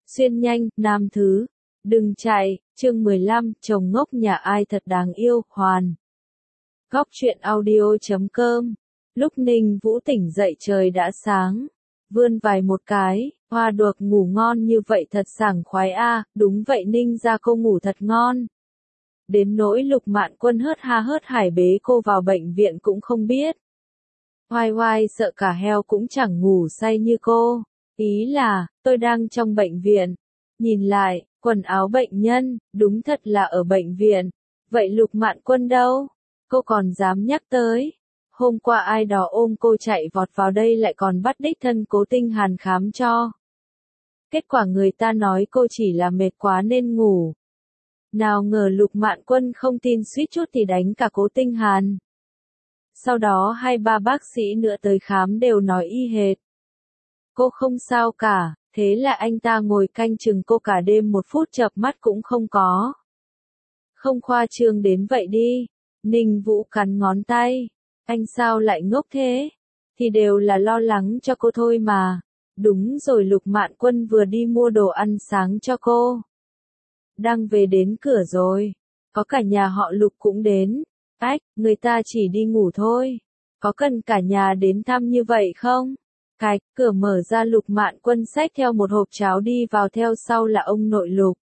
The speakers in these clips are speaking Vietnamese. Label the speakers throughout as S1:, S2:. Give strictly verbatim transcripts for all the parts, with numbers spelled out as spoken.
S1: Xuyên nhanh, nam thứ. Đừng chạy, chương mười lăm, chồng ngốc nhà ai thật đáng yêu, hoàn. Góc truyện audio chấm com. Lúc Ninh Vũ tỉnh dậy trời đã sáng. Vươn vài một cái, hoa được ngủ ngon như vậy thật sảng khoái a, đúng vậy Ninh ra cô ngủ thật ngon. Đến nỗi Lục Mạn Quân hớt ha hớt hải bế cô vào bệnh viện cũng không biết. Hoài hoài sợ cả heo cũng chẳng ngủ say như cô. Ý là, tôi đang trong bệnh viện. Nhìn lại, quần áo bệnh nhân, đúng thật là ở bệnh viện. Vậy Lục Mạn Quân đâu? Cô còn dám nhắc tới. Hôm qua ai đó ôm cô chạy vọt vào đây lại còn bắt đích thân Cố Tinh Hàn khám cho. Kết quả người ta nói cô chỉ là mệt quá nên ngủ. Nào ngờ Lục Mạn Quân không tin suýt chút thì đánh cả Cố Tinh Hàn. Sau đó hai ba bác sĩ nữa tới khám đều nói y hệt. Cô không sao cả, thế là anh ta ngồi canh chừng cô cả đêm một phút chợp mắt cũng không có. Không khoa trương đến vậy đi. Ninh Vũ cắn ngón tay. Anh sao lại ngốc thế? Thì đều là lo lắng cho cô thôi mà. Đúng rồi Lục Mạn Quân vừa đi mua đồ ăn sáng cho cô. Đang về đến cửa rồi. Có cả nhà họ Lục cũng đến. Ách, người ta chỉ đi ngủ thôi. Có cần cả nhà đến thăm như vậy không? Cạch, cửa mở ra Lục Mạn Quân xách theo một hộp cháo đi vào, theo sau là ông nội Lục.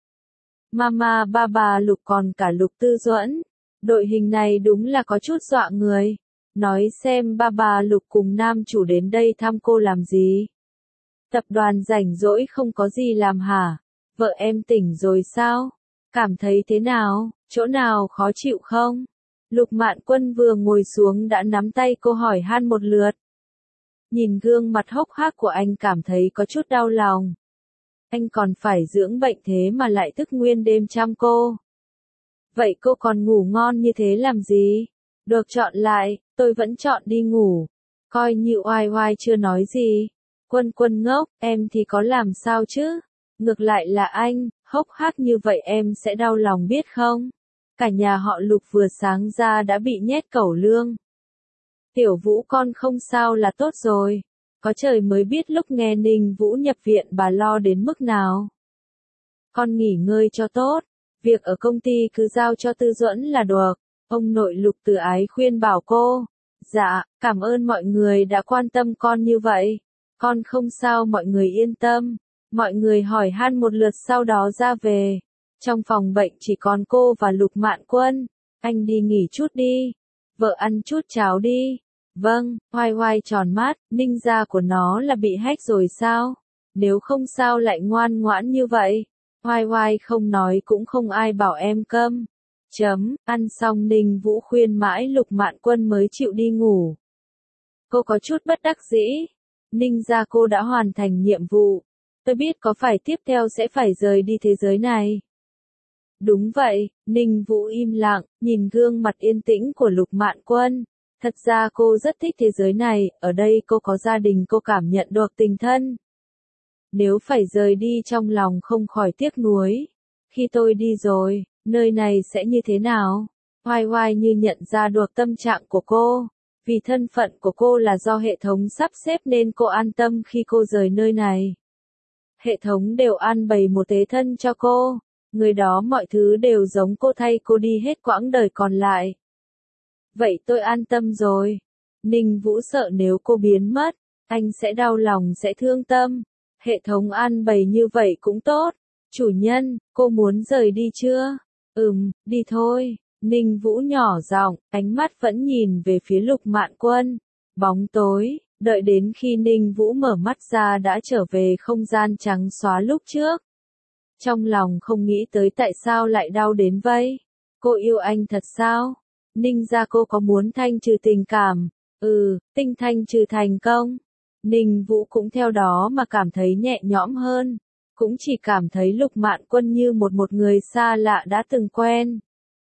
S1: Mama ba bà Lục còn cả Lục Tư Duẫn. Đội hình này đúng là có chút dọa người. Nói xem ba bà Lục cùng nam chủ đến đây thăm cô làm gì? Tập đoàn rảnh rỗi không có gì làm hả? Vợ em tỉnh rồi sao? Cảm thấy thế nào? Chỗ nào khó chịu không? Lục Mạn Quân vừa ngồi xuống đã nắm tay cô hỏi han một lượt. Nhìn gương mặt hốc hác của anh cảm thấy có chút đau lòng. Anh còn phải dưỡng bệnh thế mà lại thức nguyên đêm chăm cô. Vậy cô còn ngủ ngon như thế làm gì? Được chọn lại, tôi vẫn chọn đi ngủ. Coi như oai oai chưa nói gì. Quân Quân ngốc, em thì có làm sao chứ? Ngược lại là anh, hốc hác như vậy em sẽ đau lòng biết không? Cả nhà họ Lục vừa sáng ra đã bị nhét cẩu lương. Tiểu Vũ con không sao là tốt rồi. Có trời mới biết lúc nghe Ninh Vũ nhập viện bà lo đến mức nào. Con nghỉ ngơi cho tốt. Việc ở công ty cứ giao cho Tư Duẫn là được. Ông nội Lục từ ái khuyên bảo cô. Dạ, cảm ơn mọi người đã quan tâm con như vậy. Con không sao, mọi người yên tâm. Mọi người hỏi han một lượt sau đó ra về. Trong phòng bệnh chỉ còn cô và Lục Mạn Quân. Anh đi nghỉ chút đi. Vợ ăn chút cháo đi. Vâng, Hoài Hoài tròn mắt, Ninh gia của nó là bị hack rồi sao? Nếu không sao lại ngoan ngoãn như vậy? Hoài Hoài không nói cũng không ai bảo em câm. Chấm, ăn xong Ninh Vũ khuyên mãi Lục Mạn Quân mới chịu đi ngủ. Cô có chút bất đắc dĩ. Ninh gia cô đã hoàn thành nhiệm vụ. Tôi biết có phải tiếp theo sẽ phải rời đi thế giới này. Đúng vậy, Ninh Vũ im lặng, nhìn gương mặt yên tĩnh của Lục Mạn Quân. Thật ra cô rất thích thế giới này, ở đây cô có gia đình, cô cảm nhận được tình thân. Nếu phải rời đi trong lòng không khỏi tiếc nuối. Khi tôi đi rồi, nơi này sẽ như thế nào? Hoài Hoài như nhận ra được tâm trạng của cô. Vì thân phận của cô là do hệ thống sắp xếp nên cô an tâm khi cô rời nơi này. Hệ thống đều an bày một tế thân cho cô. Người đó mọi thứ đều giống cô, thay cô đi hết quãng đời còn lại. Vậy tôi an tâm rồi. Ninh Vũ sợ nếu cô biến mất, anh sẽ đau lòng, sẽ thương tâm. Hệ thống an bày như vậy cũng tốt. Chủ nhân, cô muốn rời đi chưa? Ừm, đi thôi. Ninh Vũ nhỏ giọng, ánh mắt vẫn nhìn về phía Lục Mạn Quân. Bóng tối, đợi đến khi Ninh Vũ mở mắt ra đã trở về không gian trắng xóa lúc trước. Trong lòng không nghĩ tới tại sao lại đau đến vậy. Cô yêu anh thật sao? Ninh gia cô có muốn thanh trừ tình cảm? Ừ, tinh thanh trừ thành công. Ninh Vũ cũng theo đó mà cảm thấy nhẹ nhõm hơn. Cũng chỉ cảm thấy Lục Mạn Quân như một một người xa lạ đã từng quen.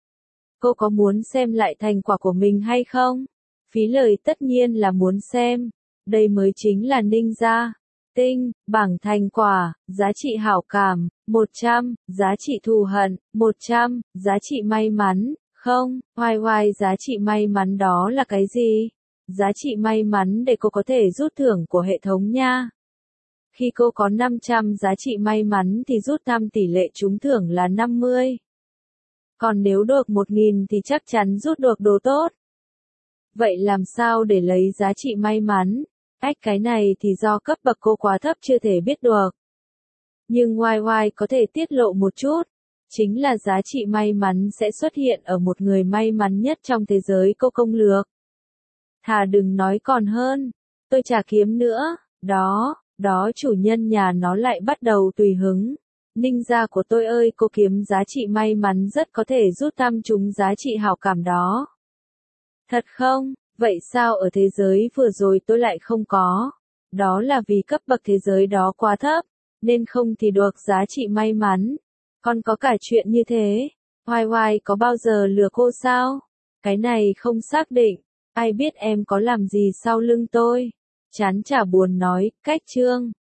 S1: Cô có muốn xem lại thành quả của mình hay không? Phí lời tất nhiên là muốn xem. Đây mới chính là Ninh gia. Tinh, bảng thành quả, giá trị hảo cảm, một trăm, giá trị thù hận, một trăm, giá trị may mắn, không, Hoài Hoài giá trị may mắn đó là cái gì? Giá trị may mắn để cô có thể rút thưởng của hệ thống nha. Khi cô có năm trăm giá trị may mắn thì rút thăm tỷ lệ trúng thưởng là năm mươi. Còn nếu được một nghìn thì chắc chắn rút được đồ tốt. Vậy làm sao để lấy giá trị may mắn? Ách cái này thì do cấp bậc cô quá thấp chưa thể biết được. Nhưng Y Y có thể tiết lộ một chút. Chính là giá trị may mắn sẽ xuất hiện ở một người may mắn nhất trong thế giới cô công lược. Thà đừng nói còn hơn. Tôi chả kiếm nữa. Đó, đó chủ nhân nhà nó lại bắt đầu tùy hứng. Ninja của tôi ơi, cô kiếm giá trị may mắn rất có thể rút thăm trúng giá trị hảo cảm đó. Thật không? Vậy sao ở thế giới vừa rồi tôi lại không có? Đó là vì cấp bậc thế giới đó quá thấp, nên không thì được giá trị may mắn. Còn có cả chuyện như thế. Y Y có bao giờ lừa cô sao? Cái này không xác định. Ai biết em có làm gì sau lưng tôi? Chán chả buồn nói, cách chương.